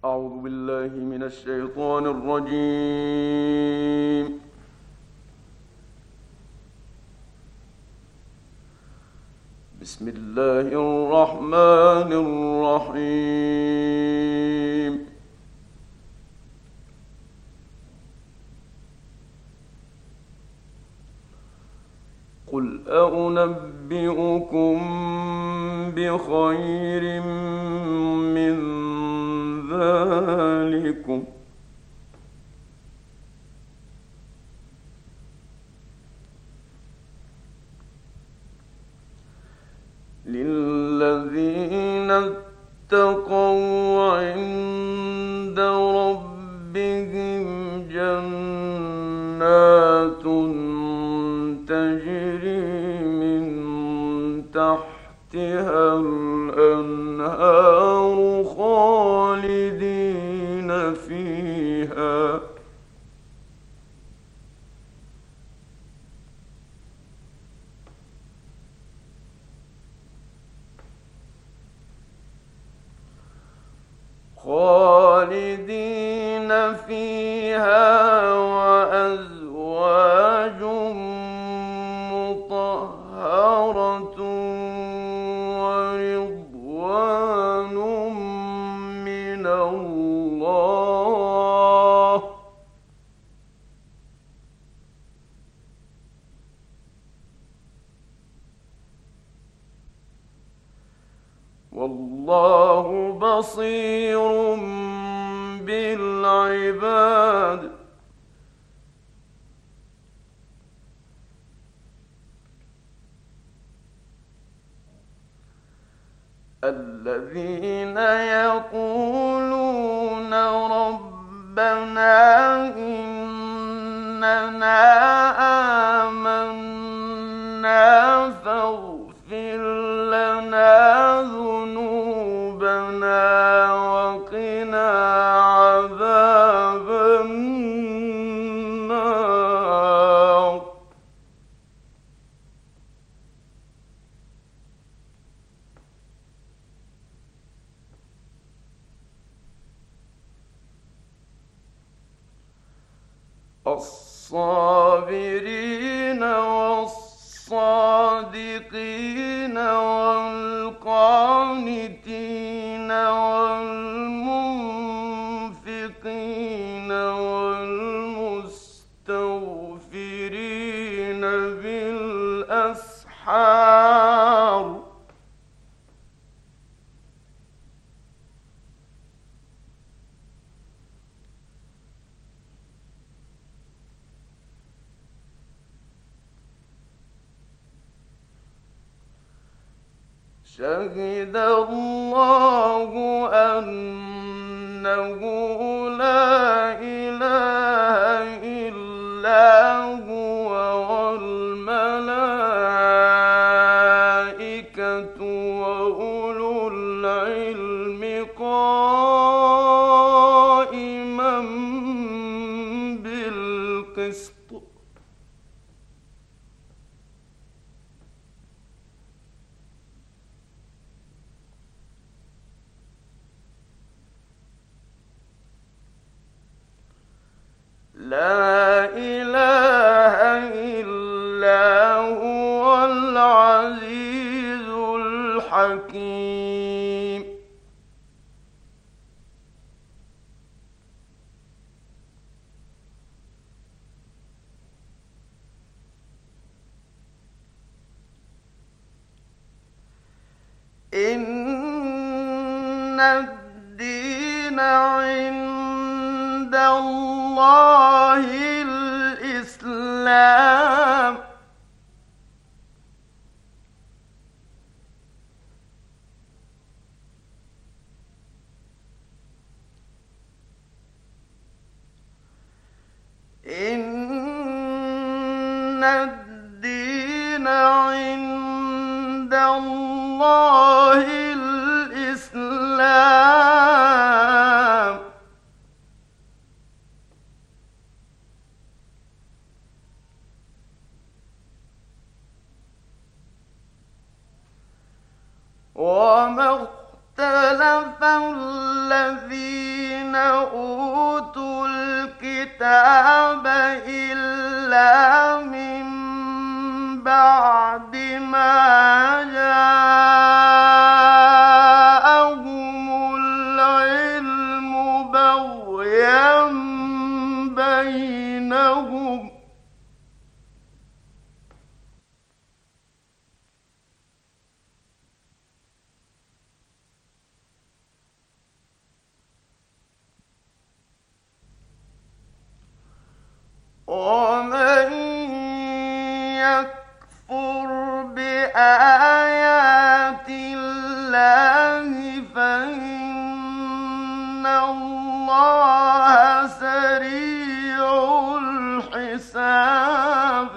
أعوذ بالله من الشيطان الرجيم. بسم الله الرحمن الرحيم. قل أنبئكم بخير من ذلكم للذين اتقوا عند ربهم جنات تجري من تحتها الأنهار خالدين فيها وأزواج مطهرة ورضوان من الله والله بصير بالعباد. الذين يقولون ربنا إننا آمنا فاغفر لنا ذنوبنا وقنا عذاب النار. الصابرين والصادقين والقانتين والمنفقين والمستغفرين بالأسحار. شهد الله أنه لا إله إلا هو والملائكة وأولو العلم قائما بالقسط. لا إله إلا هو العزيز الحكيم. إن الدين عند الله الإسلام. إن الدين عند الله الإسلام. وما اختلف الذين أوتوا الكتاب إلا من بعد ما جاءهم العلم بغيا بينهم ومن يكفر بآيات الله فإن الله سريع الحساب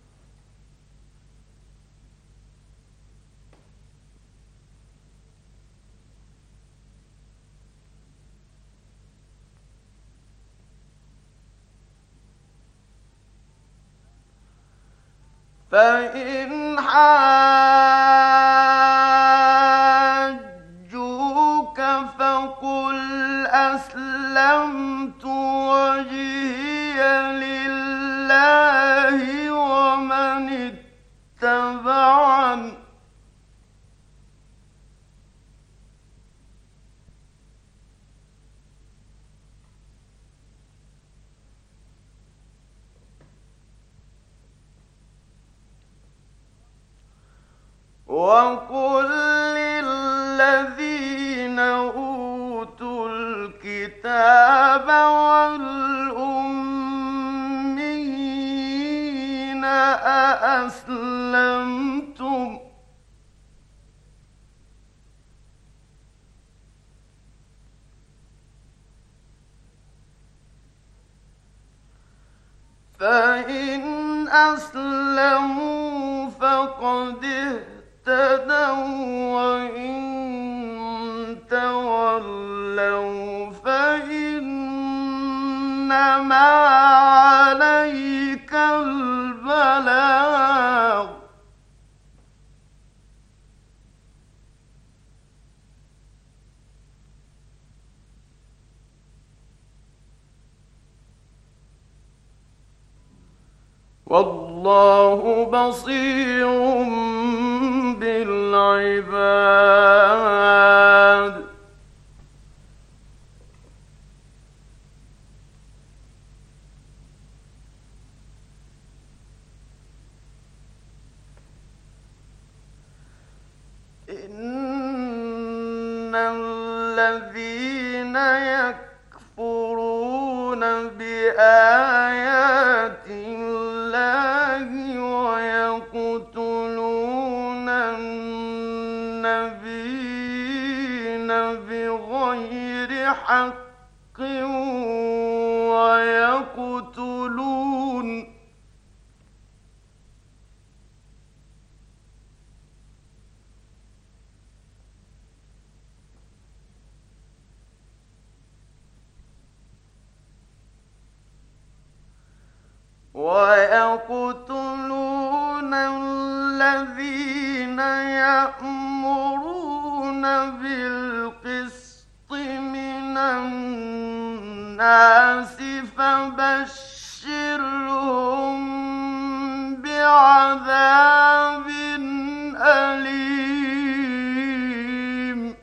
فإن حاجوك فقل أسلمت وجهي لله ومن اتبعني وقل للذين أوتوا الكتاب والأميين أأسلمتم فإن أسلموا فقد اهتدوا وإن تولوا فإنما عليك البلاغ والله بصير بالعباد إن الذين يكفرون بآيات الله ويقتلون النبيين بغير حق ويقتلون الذين يأمرون بالقسط من الناس فبشرهم بعذاب أليم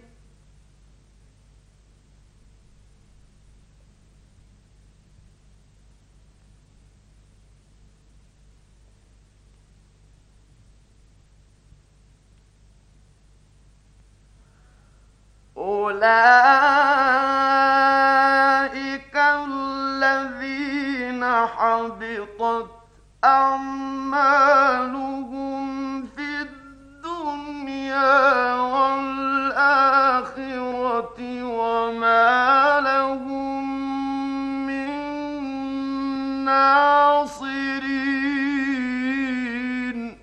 أولئك الذين حبطت أعمالهم في الدنيا والآخرة وما لهم من ناصرين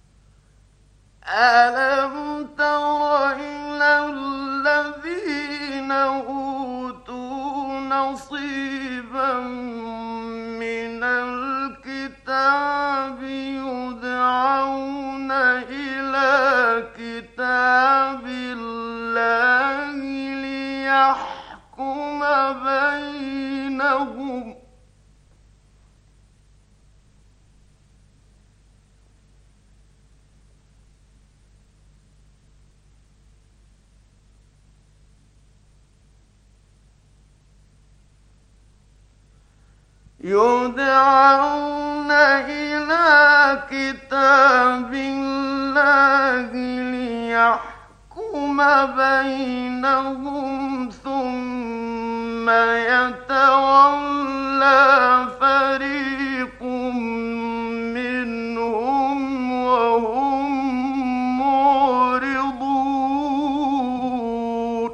ألم تر إلى الذين الله ليحكم بينهم يدعون إلى كتاب الله ليحكم بينهم ثم يتولى فريق منهم وهم معرضون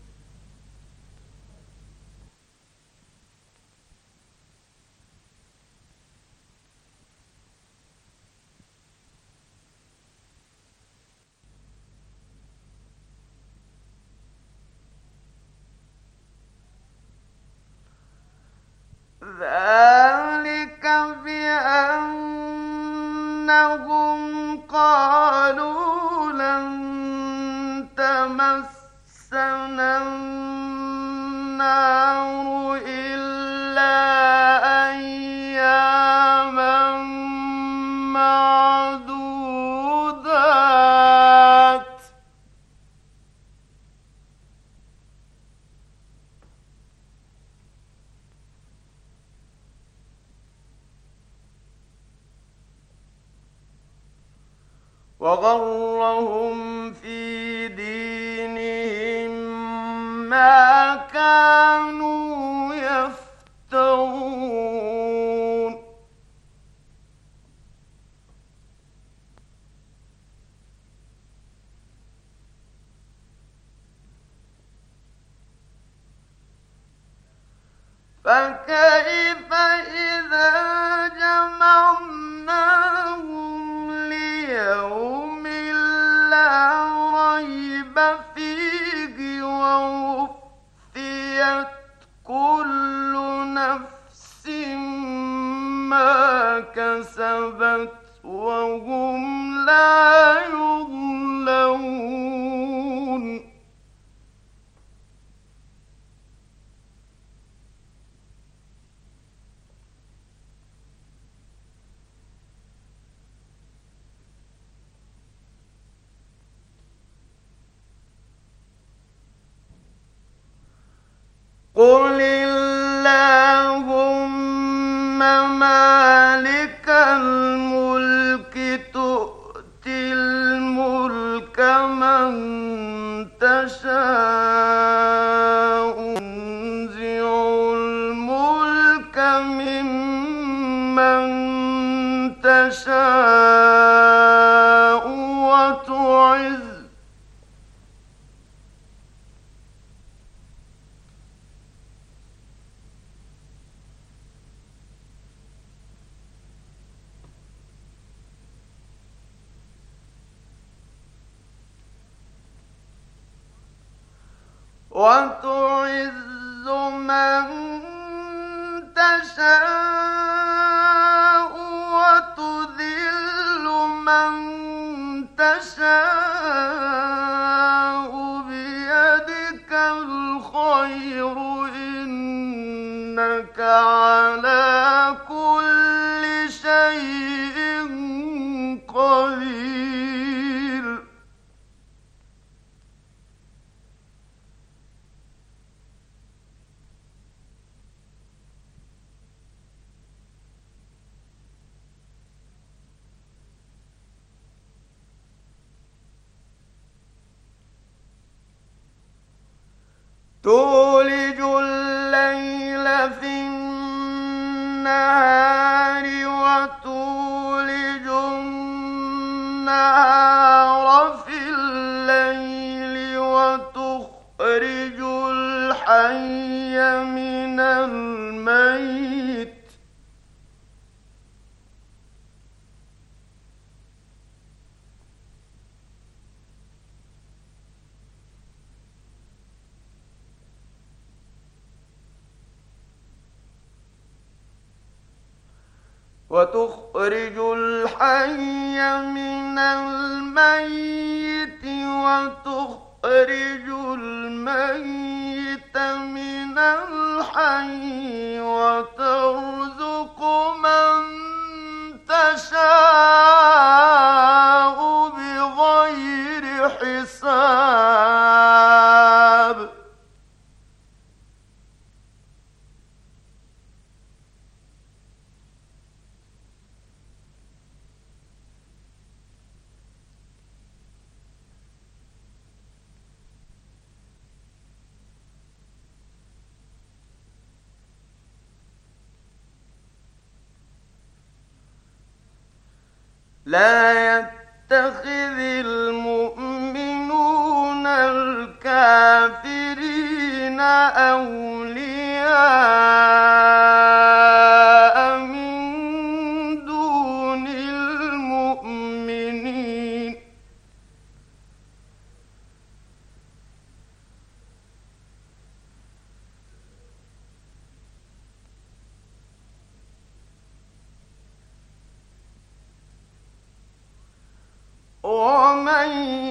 ذلك بأنهم قالوا لن تمسنا النار إلا أياما معدودات وغرهم في دينهم ما كانوا يفترون فكيف إذا جمعناهم ليوم لا ريب فيه ووفيت كل نفس ما كسبت وهم لا يظلمون قل اللهم مالك الملك تؤتي الملك من تشاء تنزع الملك ممن تشاء وتعز من تشاء وتذل من تشاء بيدك الخير إنك على كل شيء قدير تولج الليل في النهار وتولج النهار في الليل وتخرج الحي من الميت وتخرج الحي من الميت وتخرج الميت من الحي وترزق من تشاء بغير حساب. لا يتخذ المؤمنون الكافرين أولياء من دون المؤمنين، ومن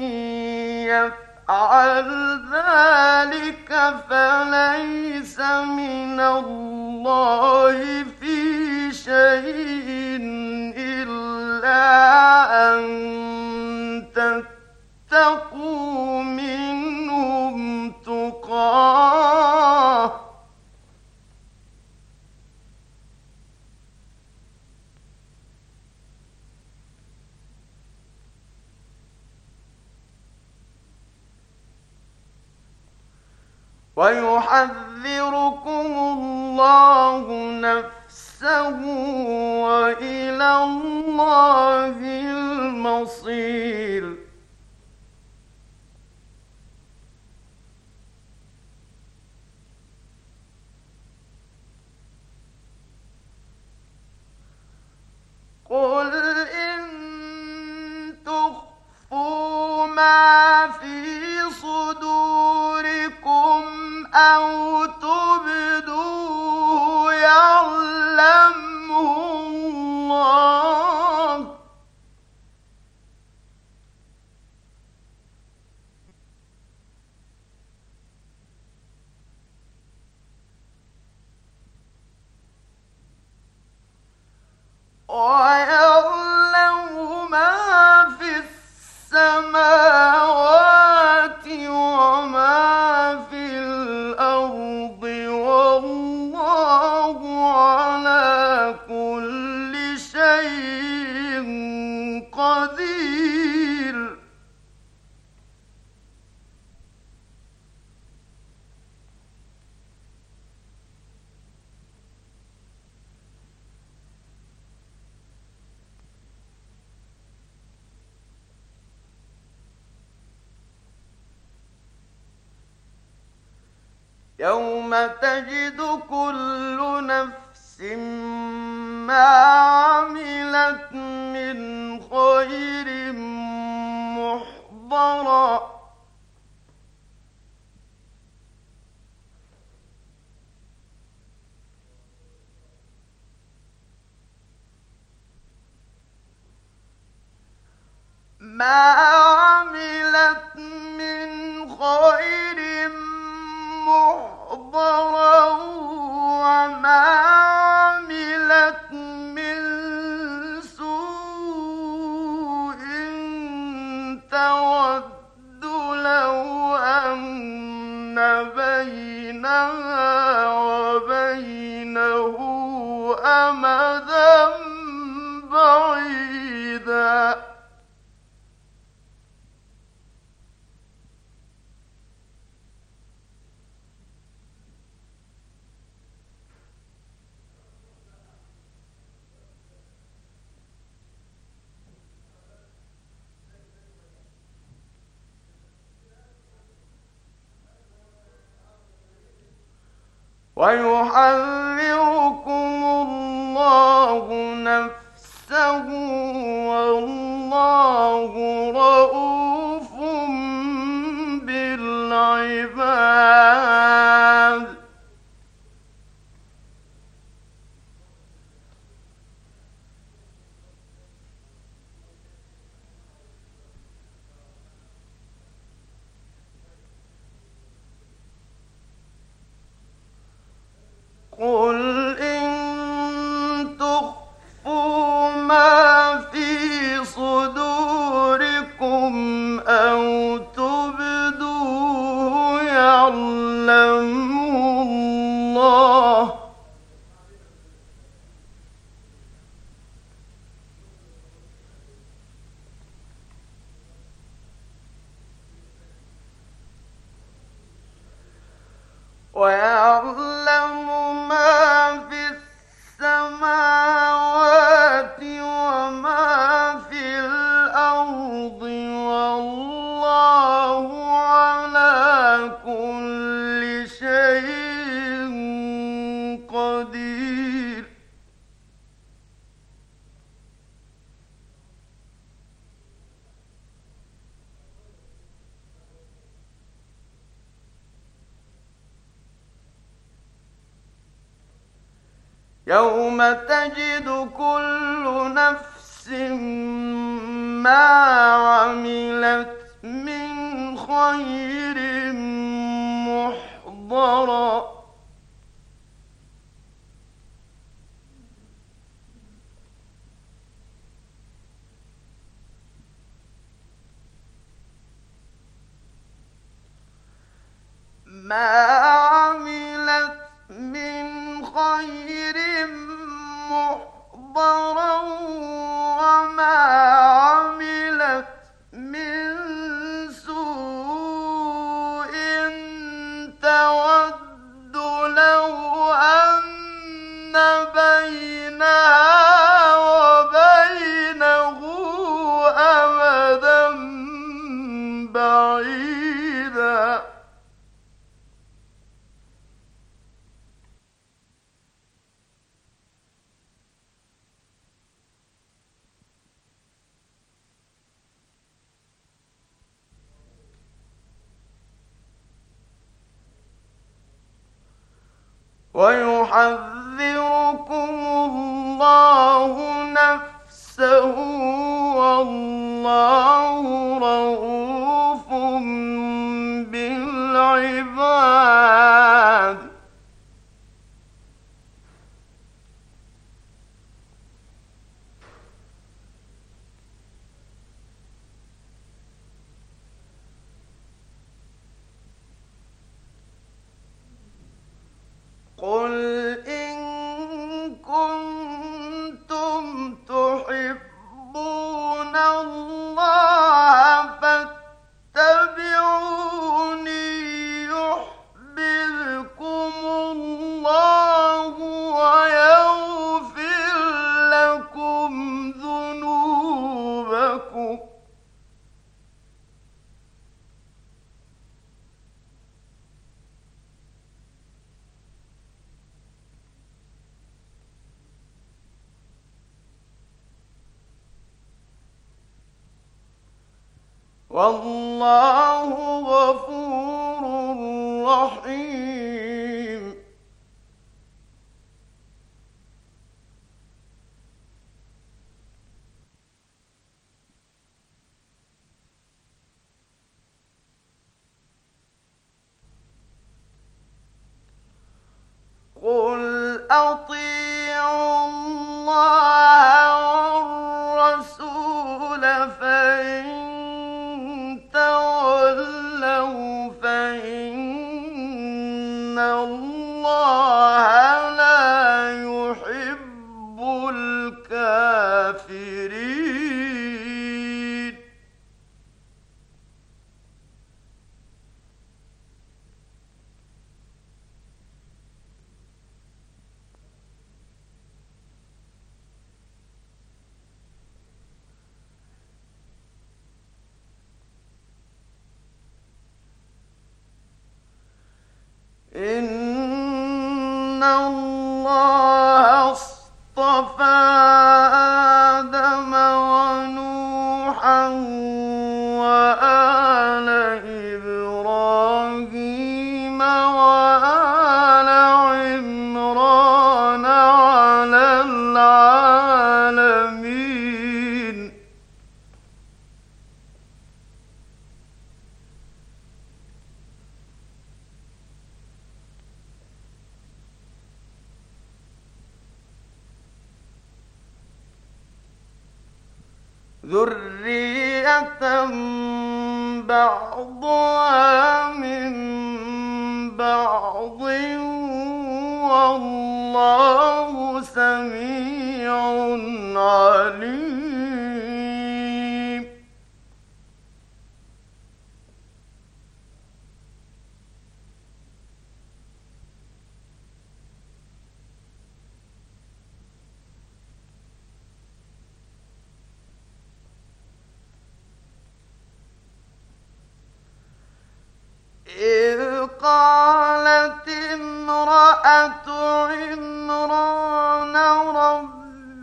يفعل ذلك فليس من الله في شيء إلا أن تتقوا منهم تقاه، ويحذركم الله نفسه وإلى الله المصير. قل إن تخفوا ما في صدوركم أو تبدوه يعلمه الله، ويعلم ما في السماوات وما في الأرض، والله على كل شيء قدير. يوم تجد كل نفس ما عملت من خير محضرا ما عملت من خير محضرا وما عملت من سوء تود لو أن بينها وبينه أمدا بعيدا. ويحذركم الله نفسه والله رءوف بالعباد. يعلمه الله ويعلم ما في السماوات وما في الأرض والله على كل شيء قدير يوم تجد كل نفس ما عملت من خير محضرا ما عملت من خير محضرا وما عملت من سوء تود لو أن بينها وبينه أمدا بعيدا ويحذركم الله نفسه والله رءوف بالعباد قل إن كنتم تحبون الله فاتبعوني يحببكم الله ويغفر لكم ذنوبكم والله غفور رحيم قل أطيعوا الله والرسول فإن تولوا فإن الله لا يحب الكافرين إن الله اصطفى آدم ونوحا وآل إبراهيم وآل عمران على العالمين ذرية بعضها من بَعْضٍ ۚ وَاللَّهُ سَمِيعٌ عَلِيمٌ. إِذْ قَالَتِ امْرَأَتُ عِمْرَانَ رَبِّ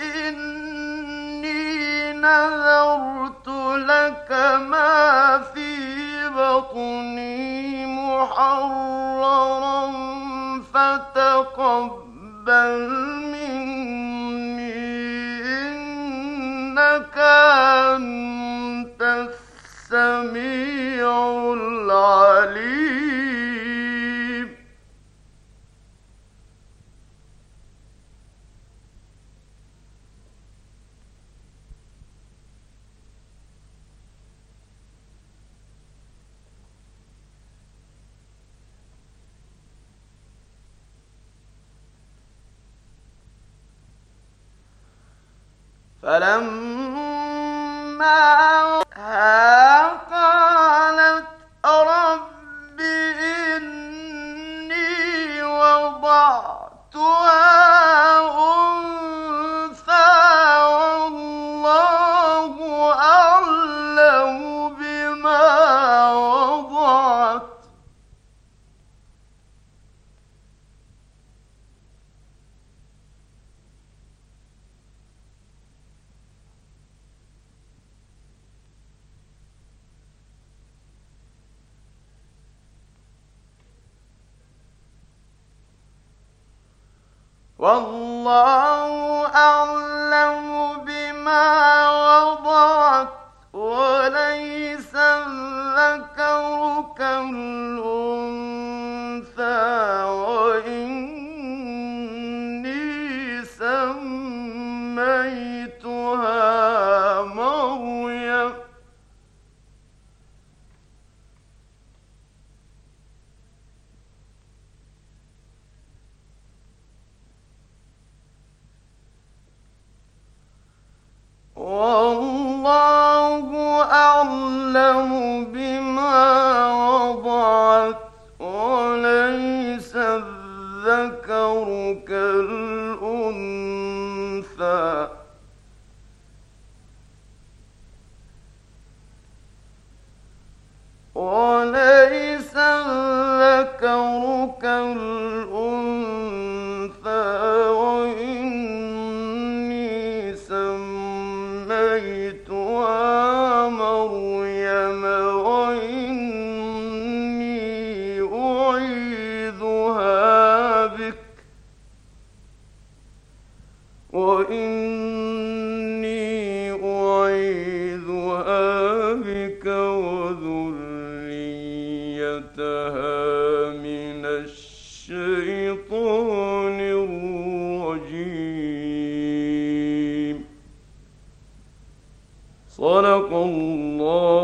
إِنِّي نَذَرْتُ لَكَ مَا فِي بَطْنِي مُحَرَّرًا فَتَقَبَّلْ مِنِّي إِنَّكَ أَنتَ السَّمِيعُ الْعَلِيمُ. فَلَمَّا قَالَتْ رَبِّ إِنِّي وَضَعْتُهَا أُنثَىٰ وَاللَّهُ أَعْلَمُ بِمَا وَضَعَتْ وَلَيْسَ الذَّكَرُ كَالْأُنثَىٰ وَإِنِّي سَمَّيْتُهَا مَرْيَمَ وَاللَّهُ أَعْلَمُ بِمَا وَضَعَتْ وَلَيْسَ الذَّكَرُ كَالْأُنثَىٰ وَإِنِّي سَمَّيْتُهَا مَرْيَمَ وَإِنِّي أُعِيذُهَا بِكَ وَذُرِّيَّتَهَا مِنَ الشَّيْطَانِ الرَّجِيمِ. صدق الله